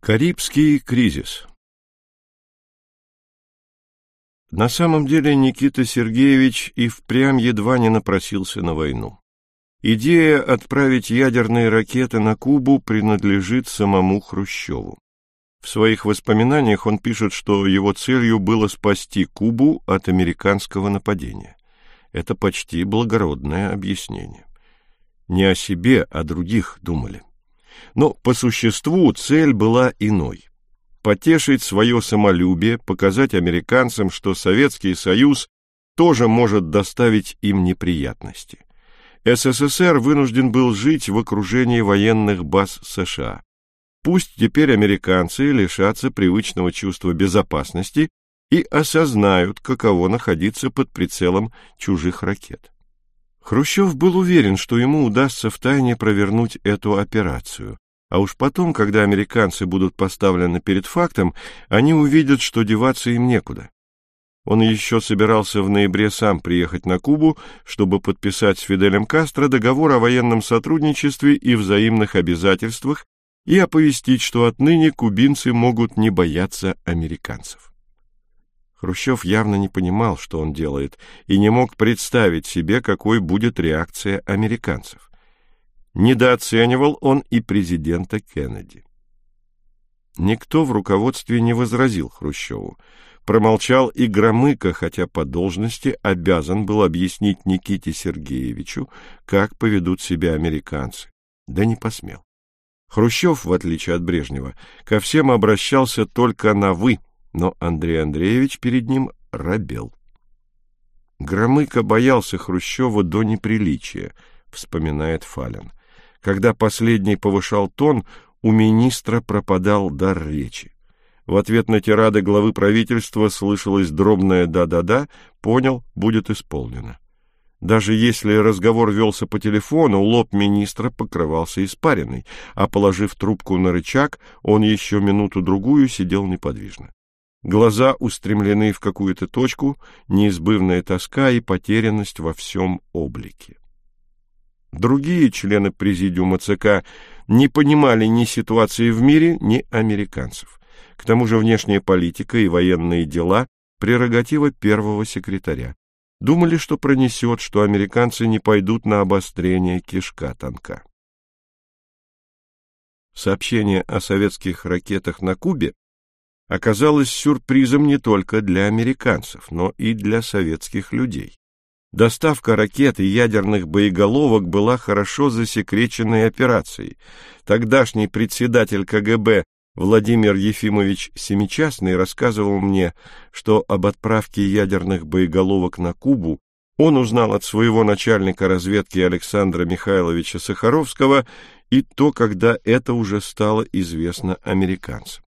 Карибский кризис. На самом деле Никита Сергеевич и впрямь едва не напросился на войну. Идея отправить ядерные ракеты на Кубу принадлежит самому Хрущеву. В своих воспоминаниях он пишет, что его целью было спасти Кубу от американского нападения. Это почти благородное объяснение. Не о себе, о других думали. Но по существу цель была иной. Потешить свое самолюбие, показать американцам, что Советский Союз тоже может доставить им неприятности. СССР вынужден был жить в окружении военных баз США. Пусть теперь американцы лишатся привычного чувства безопасности и осознают, каково находиться под прицелом чужих ракет. Хрущев был уверен, что ему удастся втайне провернуть эту операцию, а уж потом, когда американцы будут поставлены перед фактом, они увидят, что деваться им некуда. Он еще собирался в ноябре сам приехать на Кубу, чтобы подписать с Фиделем Кастро договор о военном сотрудничестве и взаимных обязательствах и оповестить, что отныне кубинцы могут не бояться американцев. Хрущев явно не понимал, что он делает, и не мог представить себе, какой будет реакция американцев. Недооценивал он и президента Кеннеди. Никто в руководстве не возразил Хрущеву. Промолчал и Громыко, хотя по должности обязан был объяснить Никите Сергеевичу, как поведут себя американцы. Да не посмел. Хрущев, в отличие от Брежнева, ко всем обращался только на «вы», но Андрей Андреевич перед ним робел. Громыко боялся Хрущева до неприличия, вспоминает Фалин. Когда последний повышал тон, у министра пропадал дар речи. В ответ на тирады главы правительства слышалось дробное «да-да-да», понял, будет исполнено. Даже если разговор велся по телефону, лоб министра покрывался испариной, а, положив трубку на рычаг, он еще минуту-другую сидел неподвижно. Глаза устремлены в какую-то точку, неизбывная тоска и потерянность во всем облике. Другие члены президиума ЦК не понимали ни ситуации в мире, ни американцев. К тому же внешняя политика и военные дела – прерогатива первого секретаря. Думали, что пронесет, что американцы не пойдут на обострение, кишка тонка. Сообщение о советских ракетах на Кубе оказалось сюрпризом не только для американцев, но и для советских людей. Доставка ракет и ядерных боеголовок была хорошо засекреченной операцией. Тогдашний председатель КГБ Владимир Ефимович Семичастный рассказывал мне, что об отправке ядерных боеголовок на Кубу он узнал от своего начальника разведки Александра Михайловича Сахаровского, и то, когда это уже стало известно американцам.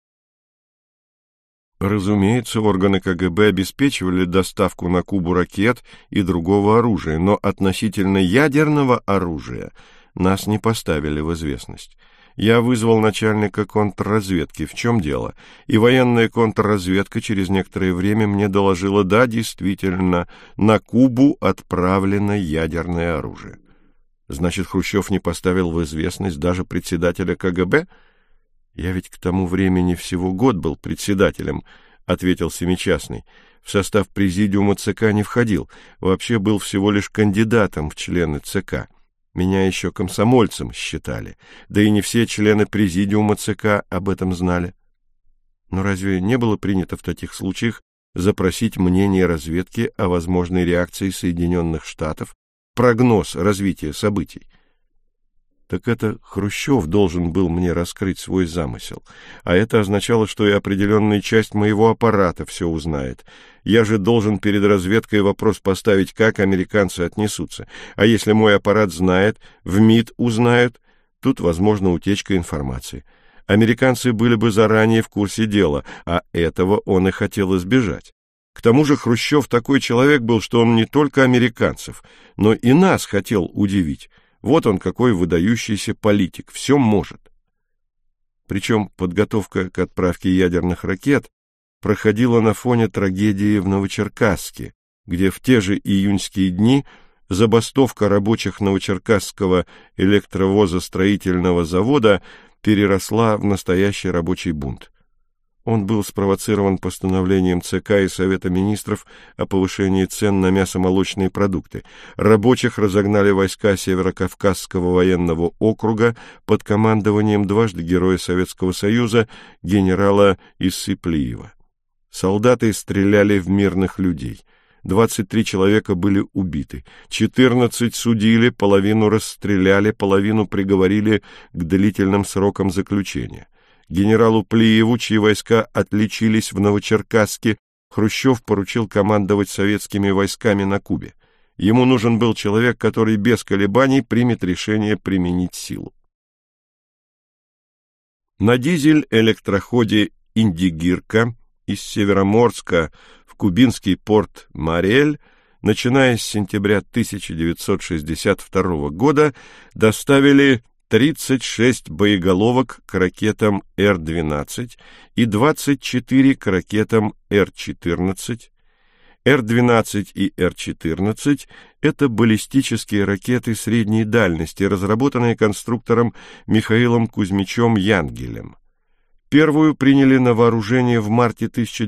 Разумеется, органы КГБ обеспечивали доставку на Кубу ракет и другого оружия, но относительно ядерного оружия нас не поставили в известность. Я вызвал начальника контрразведки, в чем дело, и военная контрразведка через некоторое время мне доложила: да, действительно, на Кубу отправлено ядерное оружие. Значит, Хрущев не поставил в известность даже председателя КГБ? Я ведь к тому времени всего год был председателем, ответил Семичастный. В состав президиума ЦК не входил, вообще был всего лишь кандидатом в члены ЦК. Меня еще комсомольцем считали, да и не все члены президиума ЦК об этом знали. Но разве не было принято в таких случаях запросить мнение разведки о возможной реакции Соединенных Штатов, прогноз развития событий? Так это Хрущев должен был мне раскрыть свой замысел, а это означало, что и определенная часть моего аппарата все узнает. Я же должен перед разведкой вопрос поставить, как американцы отнесутся. А если мой аппарат знает, в МИД узнают, тут возможна утечка информации. Американцы были бы заранее в курсе дела, а этого он и хотел избежать. К тому же Хрущев такой человек был, что он не только американцев, но и нас хотел удивить. Вот он какой выдающийся политик, все может. Причем подготовка к отправке ядерных ракет проходила на фоне трагедии в Новочеркасске, где в те же июньские дни забастовка рабочих Новочеркасского электровозостроительного завода переросла в настоящий рабочий бунт. Он был спровоцирован постановлением ЦК и Совета министров о повышении цен на мясомолочные продукты. Рабочих разогнали войска Северокавказского военного округа под командованием дважды Героя Советского Союза генерала Иссыплиева. Солдаты стреляли в мирных людей. 23 человека были убиты, 14 судили, половину расстреляли, половину приговорили к длительным срокам заключения. Генералу Плиеву, чьи войска отличились в Новочеркасске, Хрущев поручил командовать советскими войсками на Кубе. Ему нужен был человек, который без колебаний примет решение применить силу. На дизель-электроходе «Индигирка» из Североморска в кубинский порт Мариэль, начиная с сентября 1962 года, доставили 36 боеголовок к ракетам Р-12 и 24 к ракетам Р-14. Р-12 и Р-14 – это баллистические ракеты средней дальности, разработанные конструктором Михаилом Кузьмичем Янгелем. Первую приняли на вооружение в марте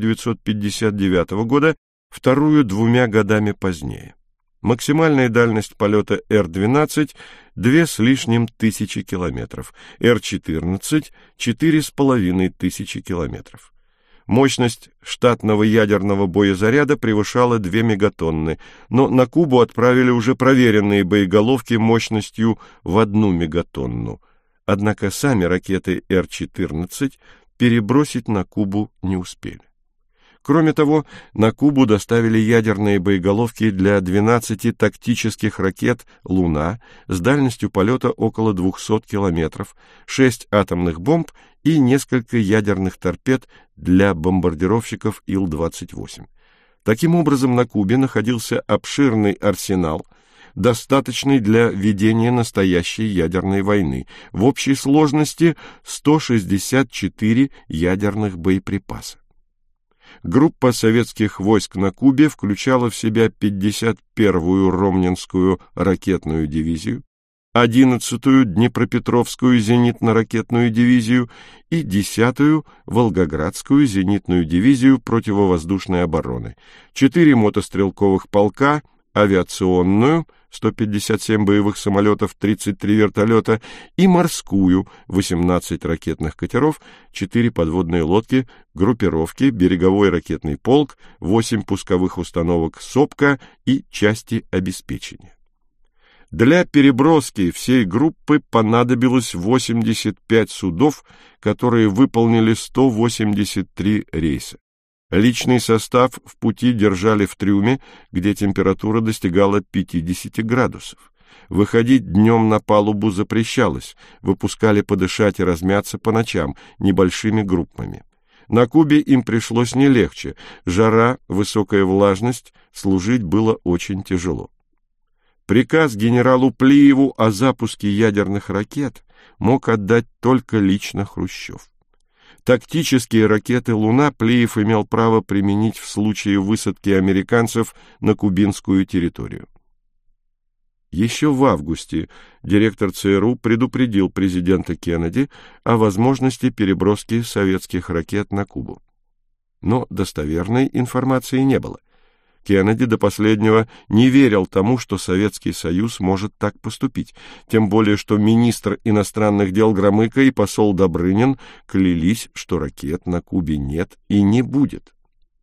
1959 года, вторую 2 годами позднее. Максимальная дальность полета Р-12 – 2 с лишним тысячи километров, Р-14 – 4,5 тысячи километров. Мощность штатного ядерного боезаряда превышала 2 мегатонны, но на Кубу отправили уже проверенные боеголовки мощностью в 1 мегатонну. Однако сами ракеты Р-14 перебросить на Кубу не успели. Кроме того, на Кубу доставили ядерные боеголовки для 12 тактических ракет «Луна» с дальностью полета около 200 километров, 6 атомных бомб и несколько ядерных торпед для бомбардировщиков Ил-28. Таким образом, на Кубе находился обширный арсенал, достаточный для ведения настоящей ядерной войны, в общей сложности 164 ядерных боеприпаса. Группа советских войск на Кубе включала в себя 51-ю Ромнинскую ракетную дивизию, 11-ю Днепропетровскую зенитно-ракетную дивизию и 10-ю Волгоградскую зенитную дивизию противовоздушной обороны, 4 мотострелковых полка, авиационную, 157 боевых самолетов, 33 вертолета, и морскую, 18 ракетных катеров, 4 подводные лодки, группировки, береговой ракетный полк, 8 пусковых установок «Сопка» и части обеспечения. Для переброски всей группы понадобилось 85 судов, которые выполнили 183 рейса. Личный состав в пути держали в трюме, где температура достигала 50 градусов. Выходить днем на палубу запрещалось, выпускали подышать и размяться по ночам небольшими группами. На Кубе им пришлось не легче, жара, высокая влажность, служить было очень тяжело. Приказ генералу Плиеву о запуске ядерных ракет мог отдать только лично Хрущев. Тактические ракеты «Луна» Плиев имел право применить в случае высадки американцев на кубинскую территорию. Еще в августе директор ЦРУ предупредил президента Кеннеди о возможности переброски советских ракет на Кубу. Но достоверной информации не было. Кеннеди до последнего не верил тому, что Советский Союз может так поступить, тем более что министр иностранных дел Громыко и посол Добрынин клялись, что ракет на Кубе нет и не будет.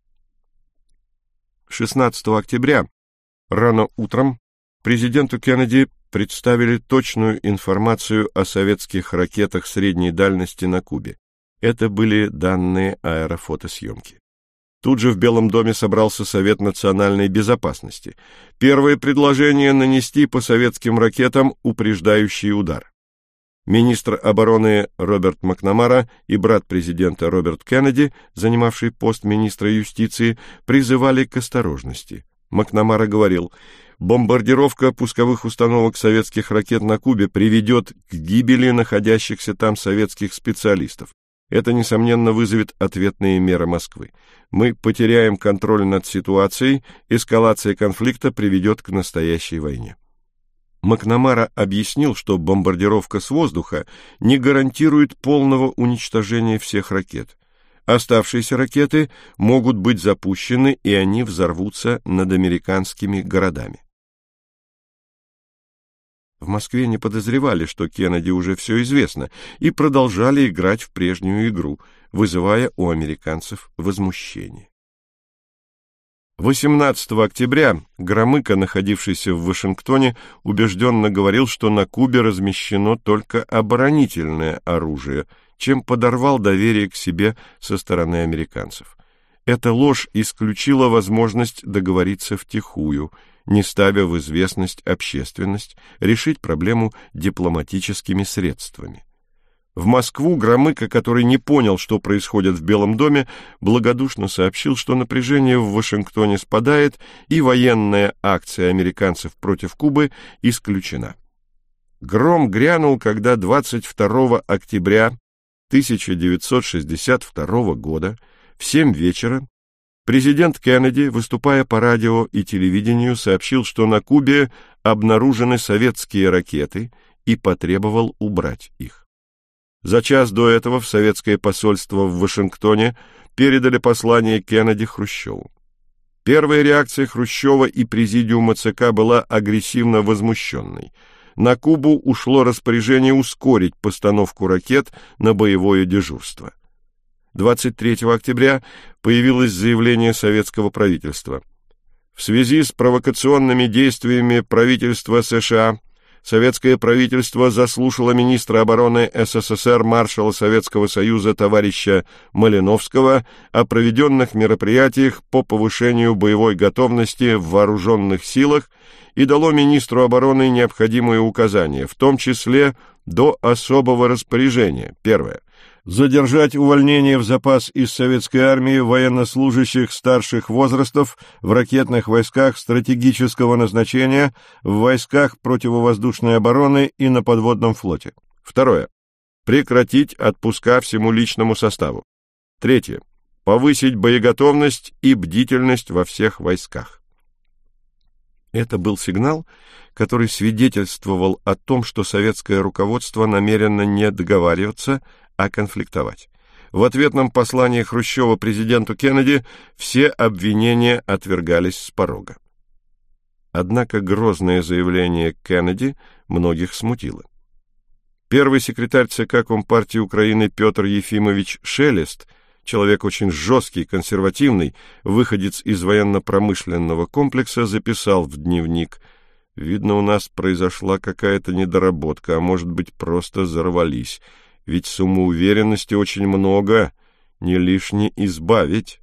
16 октября рано утром президенту Кеннеди представили точную информацию о советских ракетах средней дальности на Кубе. Это были данные аэрофотосъемки. Тут же в Белом доме собрался Совет национальной безопасности. Первое предложение — нанести по советским ракетам упреждающий удар. Министр обороны Роберт Макнамара и брат президента Роберт Кеннеди, занимавший пост министра юстиции, призывали к осторожности. Макнамара говорил: «Бомбардировка пусковых установок советских ракет на Кубе приведет к гибели находящихся там советских специалистов. Это, несомненно, вызовет ответные меры Москвы. Мы потеряем контроль над ситуацией, эскалация конфликта приведет к настоящей войне». Макнамара объяснил, что бомбардировка с воздуха не гарантирует полного уничтожения всех ракет. Оставшиеся ракеты могут быть запущены, и они взорвутся над американскими городами. В Москве не подозревали, что Кеннеди уже все известно, и продолжали играть в прежнюю игру, вызывая у американцев возмущение. 18 октября Громыко, находившийся в Вашингтоне, убежденно говорил, что на Кубе размещено только оборонительное оружие, чем подорвал доверие к себе со стороны американцев. Эта ложь исключила возможность договориться втихую, не ставя в известность общественность, решить проблему дипломатическими средствами. В Москву Громыко, который не понял, что происходит в Белом доме, благодушно сообщил, что напряжение в Вашингтоне спадает и военная акция американцев против Кубы исключена. Гром грянул, когда 22 октября 1962 года в 7 вечера президент Кеннеди, выступая по радио и телевидению, сообщил, что на Кубе обнаружены советские ракеты, и потребовал убрать их. За час до этого в советское посольство в Вашингтоне передали послание Кеннеди Хрущеву. Первая реакция Хрущева и президиума ЦК была агрессивно возмущенной. На Кубу ушло распоряжение ускорить постановку ракет на боевое дежурство. 23 октября появилось заявление советского правительства. В связи с провокационными действиями правительства США советское правительство заслушало министра обороны СССР, маршала Советского Союза товарища Малиновского о проведенных мероприятиях по повышению боевой готовности в вооруженных силах и дало министру обороны необходимые указания, в том числе до особого распоряжения. Первое. Задержать увольнение в запас из советской армии военнослужащих старших возрастов в ракетных войсках стратегического назначения, в войсках противовоздушной обороны и на подводном флоте. Второе. Прекратить отпуска всему личному составу. Третье. Повысить боеготовность и бдительность во всех войсках. Это был сигнал, который свидетельствовал о том, что советское руководство намерено не договариваться, а конфликтовать. В ответном послании Хрущева президенту Кеннеди все обвинения отвергались с порога. Однако грозное заявление Кеннеди многих смутило. Первый секретарь ЦК Компартии Украины Петр Ефимович Шелест, человек очень жесткий, консервативный, выходец из военно-промышленного комплекса, записал в дневник: «Видно, у нас произошла какая-то недоработка, а может быть, просто взорвались. Ведь самоуверенности очень много, не лишне избавить».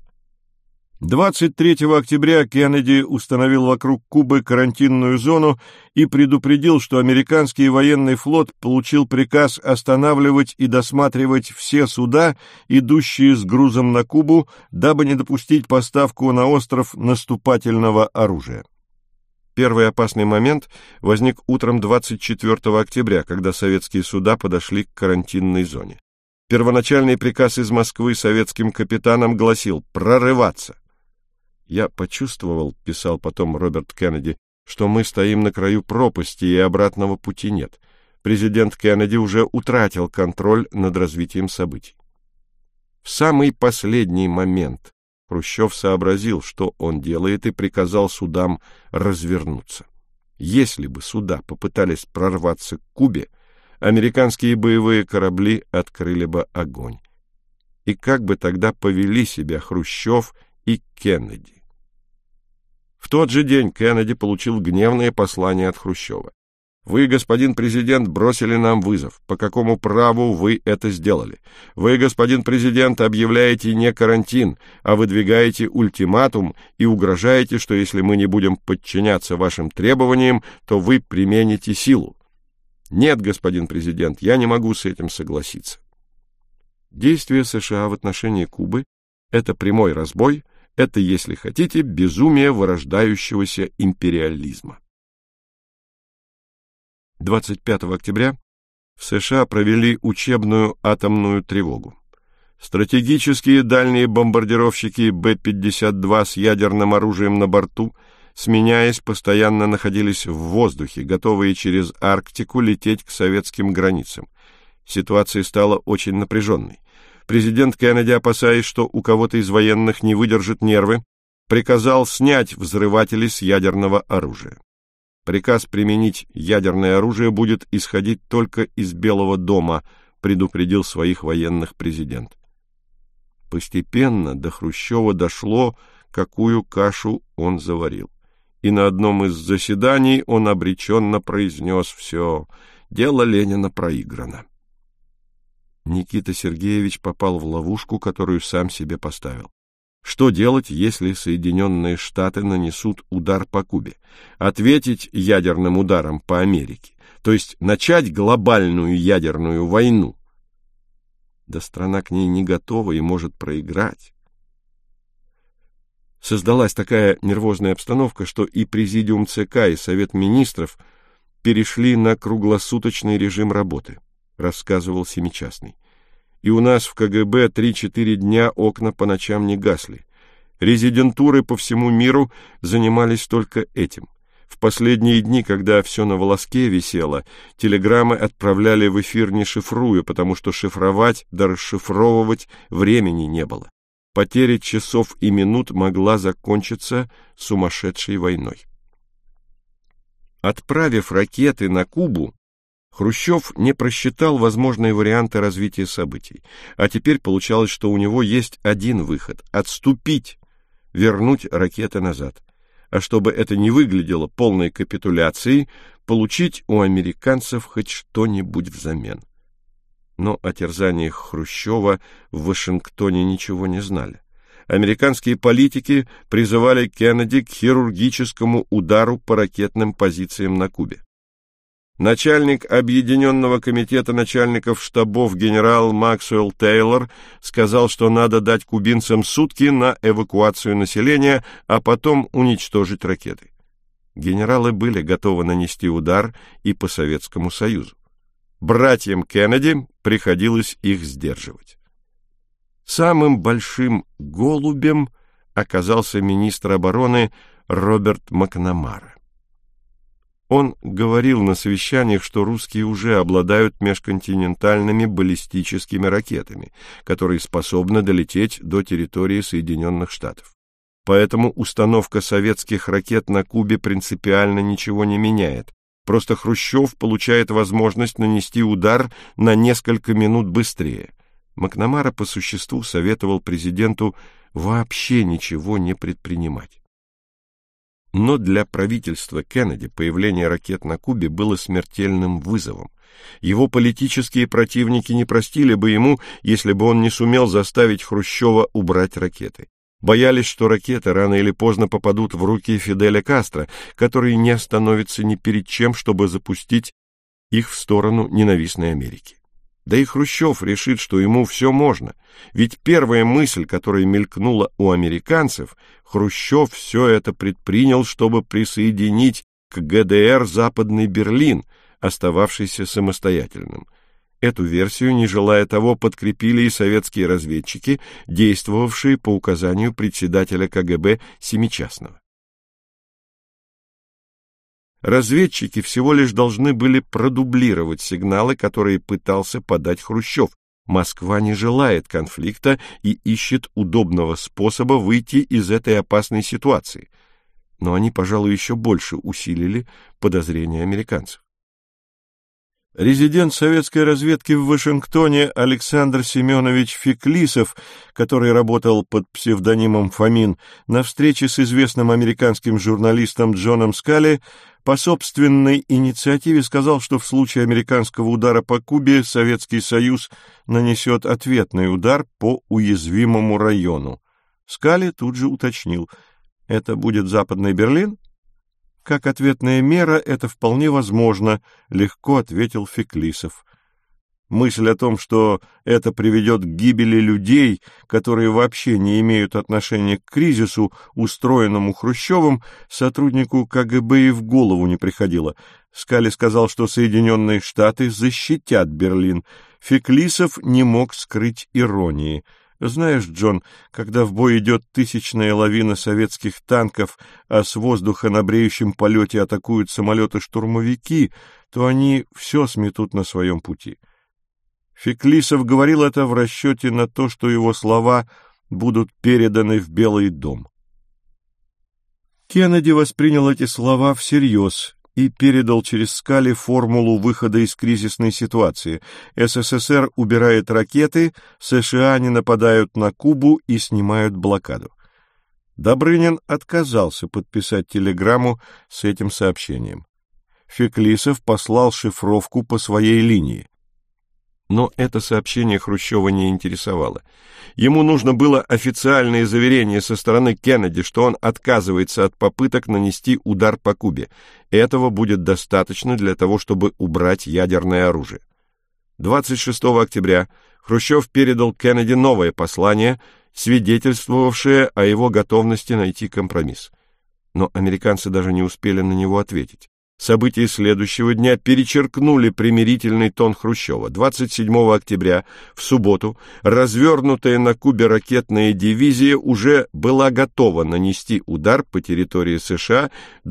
23 октября Кеннеди установил вокруг Кубы карантинную зону и предупредил, что американский военный флот получил приказ останавливать и досматривать все суда, идущие с грузом на Кубу, дабы не допустить поставку на остров наступательного оружия. Первый опасный момент возник утром 24 октября, когда советские суда подошли к карантинной зоне. Первоначальный приказ из Москвы советским капитанам гласил «прорываться». «Я почувствовал», — писал потом Роберт Кеннеди, «что мы стоим на краю пропасти и обратного пути нет. Президент Кеннеди уже утратил контроль над развитием событий». В самый последний момент Хрущев сообразил, что он делает, и приказал судам развернуться. Если бы суда попытались прорваться к Кубе, американские боевые корабли открыли бы огонь. И как бы тогда повели себя Хрущев и Кеннеди? В тот же день Кеннеди получил гневное послание от Хрущева. «Вы, господин президент, бросили нам вызов. По какому праву вы это сделали? Вы, господин президент, объявляете не карантин, а выдвигаете ультиматум и угрожаете, что если мы не будем подчиняться вашим требованиям, то вы примените силу. Нет, господин президент, я не могу с этим согласиться». Действия США в отношении Кубы — это прямой разбой, это, если хотите, безумие вырождающегося империализма. 25 октября в США провели учебную атомную тревогу. Стратегические дальние бомбардировщики Б-52 с ядерным оружием на борту сменяясь, постоянно находились в воздухе, готовые через Арктику лететь к советским границам. Ситуация стала очень напряженной. Президент Кеннеди, опасаясь, что у кого-то из военных не выдержат нервы, приказал снять взрыватели с ядерного оружия. Приказ применить ядерное оружие будет исходить только из Белого дома, предупредил своих военных президент. Постепенно до Хрущева дошло, какую кашу он заварил. И на одном из заседаний он обреченно произнес: «Все, дело Ленина проиграно». Никита Сергеевич попал в ловушку, которую сам себе поставил. Что делать, если Соединенные Штаты нанесут удар по Кубе? Ответить ядерным ударом по Америке, то есть начать глобальную ядерную войну? Да страна к ней не готова и может проиграть. Создалась такая нервозная обстановка, что и Президиум ЦК, и Совет Министров перешли на круглосуточный режим работы, рассказывал Семичастный. И у нас в КГБ 3-4 дня окна по ночам не гасли. Резидентуры по всему миру занимались только этим. В последние дни, когда все на волоске висело, телеграммы отправляли в эфир не шифруя, потому что шифровать да расшифровывать времени не было. Потеря часов и минут могла закончиться сумасшедшей войной. Отправив ракеты на Кубу, Хрущев не просчитал возможные варианты развития событий, а теперь получалось, что у него есть один выход — отступить, вернуть ракеты назад. А чтобы это не выглядело полной капитуляцией, получить у американцев хоть что-нибудь взамен. Но о терзаниях Хрущева в Вашингтоне ничего не знали. Американские политики призывали Кеннеди к хирургическому удару по ракетным позициям на Кубе. Начальник Объединенного комитета начальников штабов генерал Максуэлл Тейлор сказал, что надо дать кубинцам сутки на эвакуацию населения, а потом уничтожить ракеты. Генералы были готовы нанести удар и по Советскому Союзу. Братьям Кеннеди приходилось их сдерживать. Самым большим голубем оказался министр обороны Роберт Макнамара. Он говорил на совещаниях, что русские уже обладают межконтинентальными баллистическими ракетами, которые способны долететь до территории Соединенных Штатов. Поэтому установка советских ракет на Кубе принципиально ничего не меняет. Просто Хрущев получает возможность нанести удар на несколько минут быстрее. Макнамара по существу советовал президенту вообще ничего не предпринимать. Но для правительства Кеннеди появление ракет на Кубе было смертельным вызовом. Его политические противники не простили бы ему, если бы он не сумел заставить Хрущева убрать ракеты. Боялись, что ракеты рано или поздно попадут в руки Фиделя Кастро, который не остановится ни перед чем, чтобы запустить их в сторону ненавистной Америки. Да и Хрущев решит, что ему все можно, ведь первая мысль, которая мелькнула у американцев, Хрущев все это предпринял, чтобы присоединить к ГДР Западный Берлин, остававшийся самостоятельным. Эту версию, не желая того, подкрепили и советские разведчики, действовавшие по указанию председателя КГБ Семичастного. Разведчики всего лишь должны были продублировать сигналы, которые пытался подать Хрущев. Москва не желает конфликта и ищет удобного способа выйти из этой опасной ситуации. Но они, пожалуй, еще больше усилили подозрения американцев. Резидент советской разведки в Вашингтоне Александр Семенович Феклисов, который работал под псевдонимом Фомин, на встрече с известным американским журналистом Джоном Скали по собственной инициативе сказал, что в случае американского удара по Кубе Советский Союз нанесет ответный удар по уязвимому району. Скали тут же уточнил: «Это будет Западный Берлин?» «Как ответная мера, это вполне возможно», — легко ответил Феклисов. Мысль о том, что это приведет к гибели людей, которые вообще не имеют отношения к кризису, устроенному Хрущевым, сотруднику КГБ и в голову не приходило. Скали сказал, что Соединенные Штаты защитят Берлин. Феклисов не мог скрыть иронии. Знаешь, Джон, когда в бой идет тысячная лавина советских танков, а с воздуха на бреющем полете атакуют самолеты-штурмовики, то они все сметут на своем пути. Феклисов говорил это в расчете на то, что его слова будут переданы в Белый дом. Кеннеди воспринял эти слова всерьез и передал через Скали формулу выхода из кризисной ситуации. СССР убирает ракеты, США не нападают на Кубу и снимают блокаду. Добрынин отказался подписать телеграмму с этим сообщением. Феклисов послал шифровку по своей линии. Но это сообщение Хрущева не интересовало. Ему нужно было официальное заверение со стороны Кеннеди, что он отказывается от попыток нанести удар по Кубе. Этого будет достаточно для того, чтобы убрать ядерное оружие. 26 октября Хрущев передал Кеннеди новое послание, свидетельствовавшее о его готовности найти компромисс. Но американцы даже не успели на него ответить. События следующего дня перечеркнули примирительный тон Хрущева. 27 октября, в субботу, развернутая на Кубе ракетная дивизия уже была готова нанести удар по территории США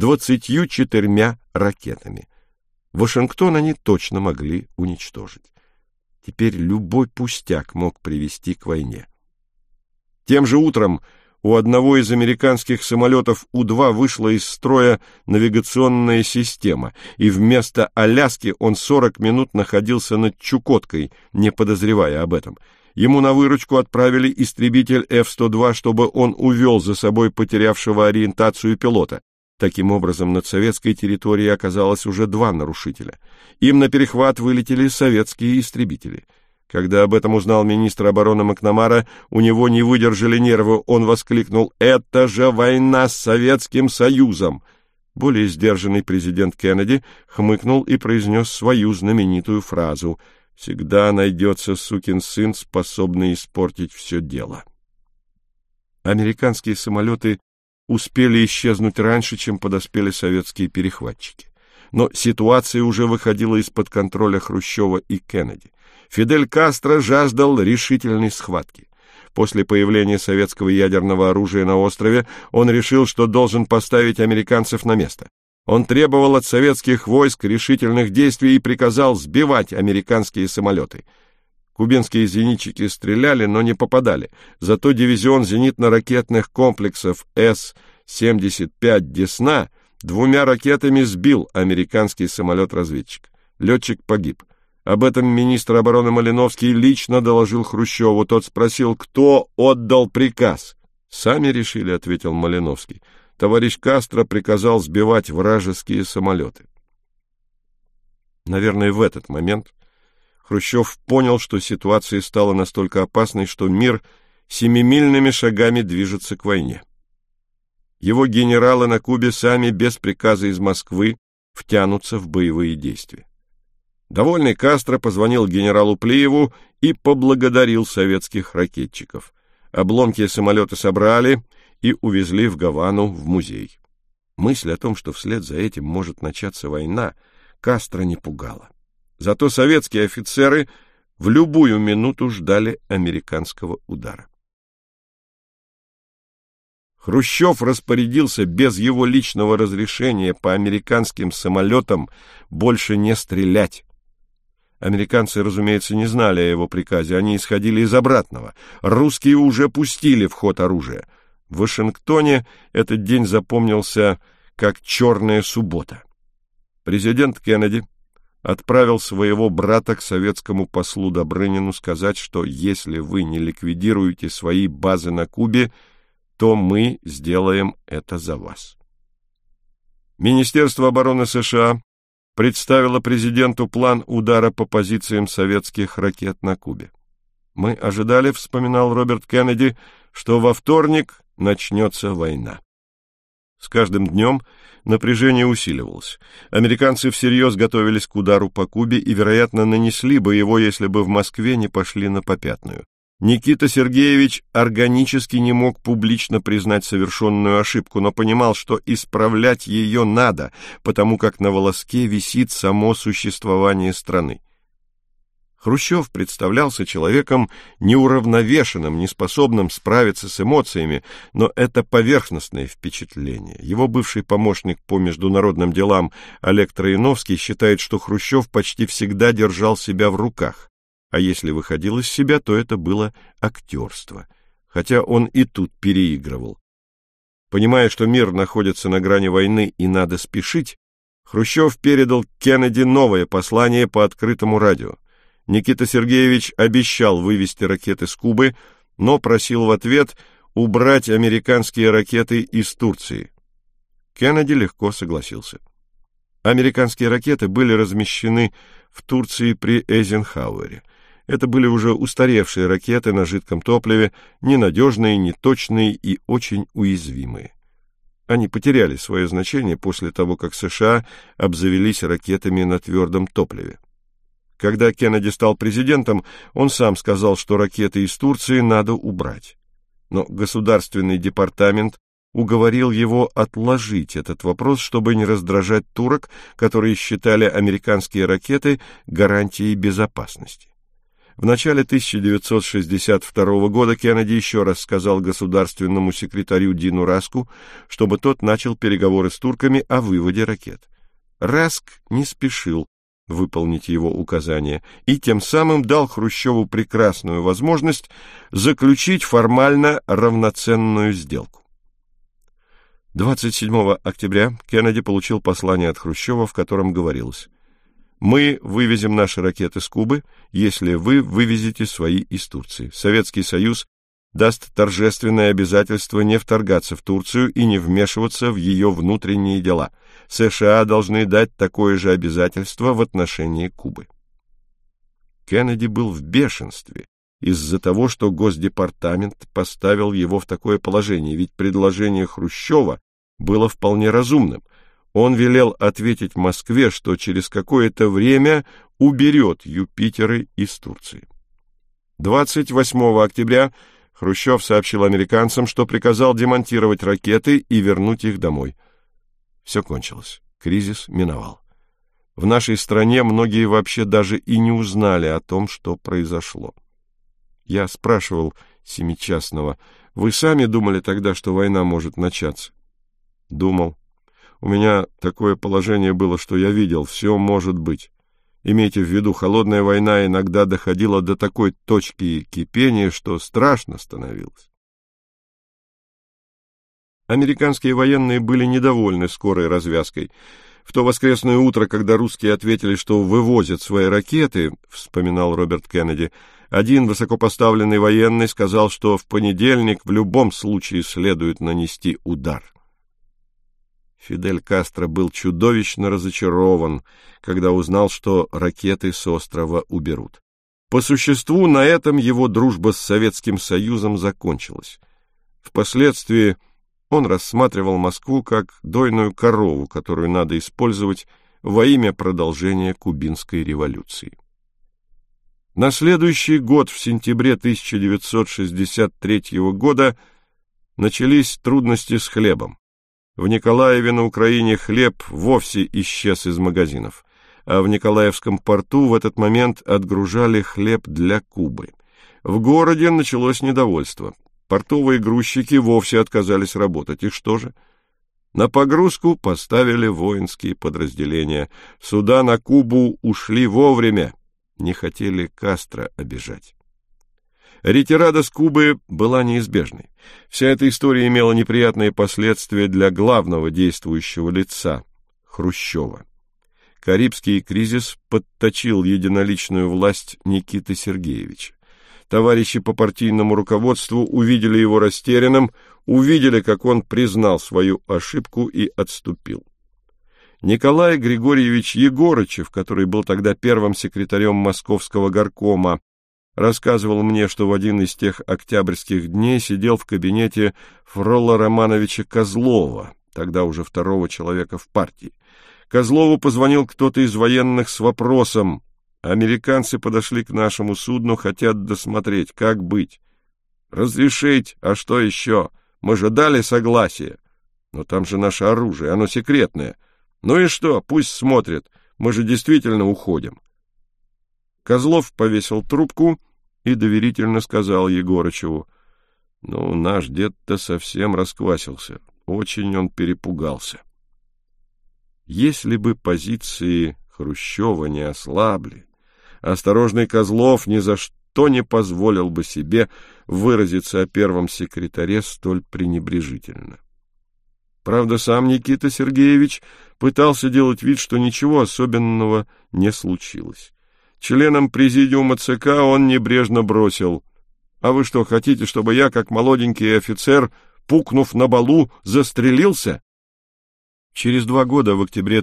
24 ракетами. Вашингтон они точно могли уничтожить. Теперь любой пустяк мог привести к войне. Тем же утром у одного из американских самолетов У-2 вышла из строя навигационная система, и вместо Аляски он 40 минут находился над Чукоткой, не подозревая об этом. Ему на выручку отправили истребитель F-102, чтобы он увел за собой потерявшего ориентацию пилота. Таким образом, над советской территорией оказалось уже 2 нарушителя. Им на перехват вылетели советские истребители. Когда об этом узнал министр обороны Макнамара, у него не выдержали нервы, он воскликнул: «Это же война с Советским Союзом!» Более сдержанный президент Кеннеди хмыкнул и произнес свою знаменитую фразу: «Всегда найдется сукин сын, способный испортить все дело». Американские самолеты успели исчезнуть раньше, чем подоспели советские перехватчики. Но ситуация уже выходила из-под контроля Хрущева и Кеннеди. Фидель Кастро жаждал решительной схватки. После появления советского ядерного оружия на острове он решил, что должен поставить американцев на место. Он требовал от советских войск решительных действий и приказал сбивать американские самолеты. Кубинские зенитчики стреляли, но не попадали. Зато дивизион зенитно-ракетных комплексов С-75 «Десна» 2 ракетами сбил американский самолет-разведчик. Летчик погиб. Об этом министр обороны Малиновский лично доложил Хрущеву. Тот спросил, кто отдал приказ. «Сами решили», — ответил Малиновский. «Товарищ Кастро приказал сбивать вражеские самолеты». Наверное, в этот момент Хрущев понял, что ситуация стала настолько опасной, что мир семимильными шагами движется к войне. Его генералы на Кубе сами без приказа из Москвы втянутся в боевые действия. Довольный Кастро позвонил генералу Плиеву и поблагодарил советских ракетчиков. Обломки самолета собрали и увезли в Гавану в музей. Мысль о том, что вслед за этим может начаться война, Кастро не пугала. Зато советские офицеры в любую минуту ждали американского удара. Хрущев распорядился без его личного разрешения по американским самолетам больше не стрелять. Американцы, разумеется, не знали о его приказе, они исходили из обратного. Русские уже пустили в ход оружие. В Вашингтоне этот день запомнился как «Черная суббота». Президент Кеннеди отправил своего брата к советскому послу Добрынину сказать, что если вы не ликвидируете свои базы на Кубе, то мы сделаем это за вас. Министерство обороны США представило президенту план удара по позициям советских ракет на Кубе. «Мы ожидали, — вспоминал Роберт Кеннеди, — что во вторник начнется война». С каждым днем напряжение усиливалось. Американцы всерьез готовились к удару по Кубе и, вероятно, нанесли бы его, если бы в Москве не пошли на попятную. Никита Сергеевич органически не мог публично признать совершенную ошибку, но понимал, что исправлять ее надо, потому как на волоске висит само существование страны. Хрущев представлялся человеком неуравновешенным, неспособным справиться с эмоциями, но это поверхностное впечатление. Его бывший помощник по международным делам Олег Троиновский считает, что Хрущев почти всегда держал себя в руках, а если выходил из себя, то это было актерство, хотя он и тут переигрывал. Понимая, что мир находится на грани войны и надо спешить, Хрущев передал Кеннеди новое послание по открытому радио. Никита Сергеевич обещал вывести ракеты с Кубы, но просил в ответ убрать американские ракеты из Турции. Кеннеди легко согласился. Американские ракеты были размещены в Турции при Эйзенхауэре. Это были уже устаревшие ракеты на жидком топливе, ненадежные, неточные и очень уязвимые. Они потеряли свое значение после того, как США обзавелись ракетами на твердом топливе. Когда Кеннеди стал президентом, он сам сказал, что ракеты из Турции надо убрать. Но Государственный департамент уговорил его отложить этот вопрос, чтобы не раздражать турок, которые считали американские ракеты гарантией безопасности. В начале 1962 года Кеннеди еще раз сказал государственному секретарю Дину Раску, чтобы тот начал переговоры с турками о выводе ракет. Раск не спешил выполнить его указания и тем самым дал Хрущеву прекрасную возможность заключить формально равноценную сделку. 27 октября Кеннеди получил послание от Хрущева, в котором говорилось: «Мы вывезем наши ракеты с Кубы, если вы вывезете свои из Турции. Советский Союз даст торжественное обязательство не вторгаться в Турцию и не вмешиваться в ее внутренние дела. США должны дать такое же обязательство в отношении Кубы». Кеннеди был в бешенстве из-за того, что Госдепартамент поставил его в такое положение, ведь предложение Хрущева было вполне разумным. Он велел ответить Москве, что через какое-то время уберет Юпитеры из Турции. 28 октября Хрущев сообщил американцам, что приказал демонтировать ракеты и вернуть их домой. Все кончилось. Кризис миновал. В нашей стране многие вообще даже и не узнали о том, что произошло. Я спрашивал Семичастного: «Вы сами думали тогда, что война может начаться?» «Думал. У меня такое положение было, что я видел, все может быть. Имейте в виду, холодная война иногда доходила до такой точки кипения, что страшно становилось». Американские военные были недовольны скорой развязкой. В то воскресное утро, когда русские ответили, что вывозят свои ракеты, вспоминал Роберт Кеннеди, один высокопоставленный военный сказал, что в понедельник в любом случае следует нанести удар. Фидель Кастро был чудовищно разочарован, когда узнал, что ракеты с острова уберут. По существу, на этом его дружба с Советским Союзом закончилась. Впоследствии он рассматривал Москву как дойную корову, которую надо использовать во имя продолжения Кубинской революции. На следующий год, в сентябре 1963 года, начались трудности с хлебом. В Николаеве на Украине хлеб вовсе исчез из магазинов, а в Николаевском порту в этот момент отгружали хлеб для Кубы. В городе началось недовольство. Портовые грузчики вовсе отказались работать. И что же? На погрузку поставили воинские подразделения. Суда на Кубу ушли вовремя. Не хотели Кастро обижать. Ретирада с Кубы была неизбежной. Вся эта история имела неприятные последствия для главного действующего лица — Хрущева. Карибский кризис подточил единоличную власть Никиты Сергеевича. Товарищи по партийному руководству увидели его растерянным, увидели, как он признал свою ошибку и отступил. Николай Григорьевич Егорычев, который был тогда первым секретарем Московского горкома, рассказывал мне, что в один из тех октябрьских дней сидел в кабинете Фролла Романовича Козлова, тогда уже второго человека в партии. Козлову позвонил кто-то из военных с вопросом: «Американцы подошли к нашему судну, хотят досмотреть, как быть». «Разрешить, а что еще? Мы же дали согласие». «Но там же наше оружие, оно секретное». «Ну и что, пусть смотрят, мы же действительно уходим». Козлов повесил трубку и доверительно сказал Егорычеву: «Ну, наш дед-то совсем расквасился, очень он перепугался». Если бы позиции Хрущева не ослабли, осторожный Козлов ни за что не позволил бы себе выразиться о первом секретаре столь пренебрежительно. Правда, сам Никита Сергеевич пытался делать вид, что ничего особенного не случилось. Членам президиума ЦК он небрежно бросил: «А вы что, хотите, чтобы я, как молоденький офицер, пукнув на балу, застрелился?» Через 2 года, в октябре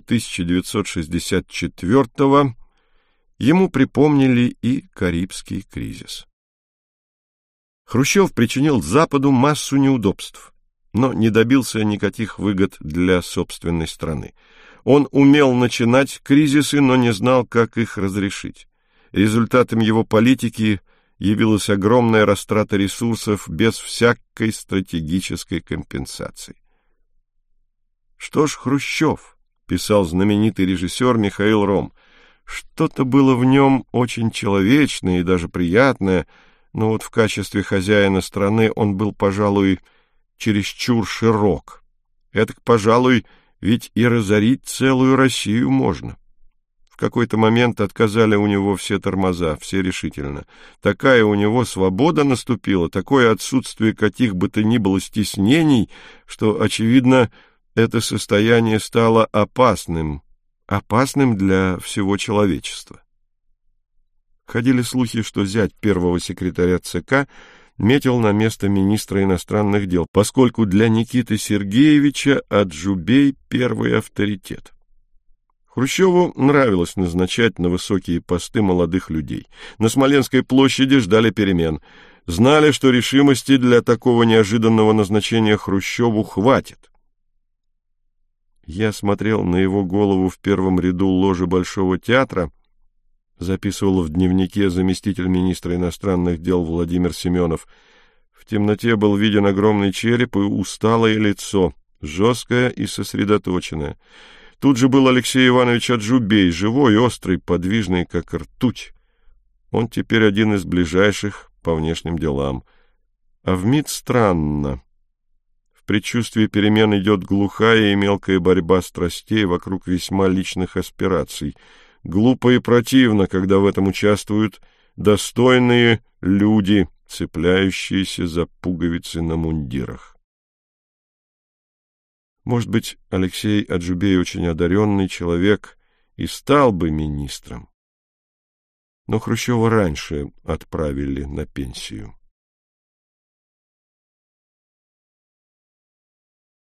1964-го, ему припомнили и Карибский кризис. Хрущев причинил Западу массу неудобств, но не добился никаких выгод для собственной страны. Он умел начинать кризисы, но не знал, как их разрешить. Результатом его политики явилась огромная растрата ресурсов без всякой стратегической компенсации. «Что ж, Хрущев», — писал знаменитый режиссер Михаил Ром, — «что-то было в нем очень человечное и даже приятное, но вот в качестве хозяина страны он был, пожалуй, чересчур широк. Этак, пожалуй, ведь и разорить целую Россию можно». В какой-то момент отказали у него все тормоза, все решительно. Такая у него свобода наступила, такое отсутствие каких бы то ни было стеснений, что, очевидно, это состояние стало опасным для всего человечества. Ходили слухи, что зять первого секретаря ЦК метил на место министра иностранных дел, поскольку для Никиты Сергеевича Аджубей — первый авторитет. Хрущеву нравилось назначать на высокие посты молодых людей. На Смоленской площади ждали перемен. Знали, что решимости для такого неожиданного назначения Хрущеву хватит. «Я смотрел на его голову в первом ряду ложи Большого театра», записывал в дневнике заместитель министра иностранных дел Владимир Семенов. «В темноте был виден огромный череп и усталое лицо, жесткое и сосредоточенное. Тут же был Алексей Иванович Аджубей, живой, острый, подвижный, как ртуть. Он теперь один из ближайших по внешним делам. А в МИД странно. В предчувствии перемен идет глухая и мелкая борьба страстей вокруг весьма личных аспираций. Глупо и противно, когда в этом участвуют достойные люди, цепляющиеся за пуговицы на мундирах». Может быть, Алексей Аджубей очень одаренный человек и стал бы министром. Но Хрущева раньше отправили на пенсию.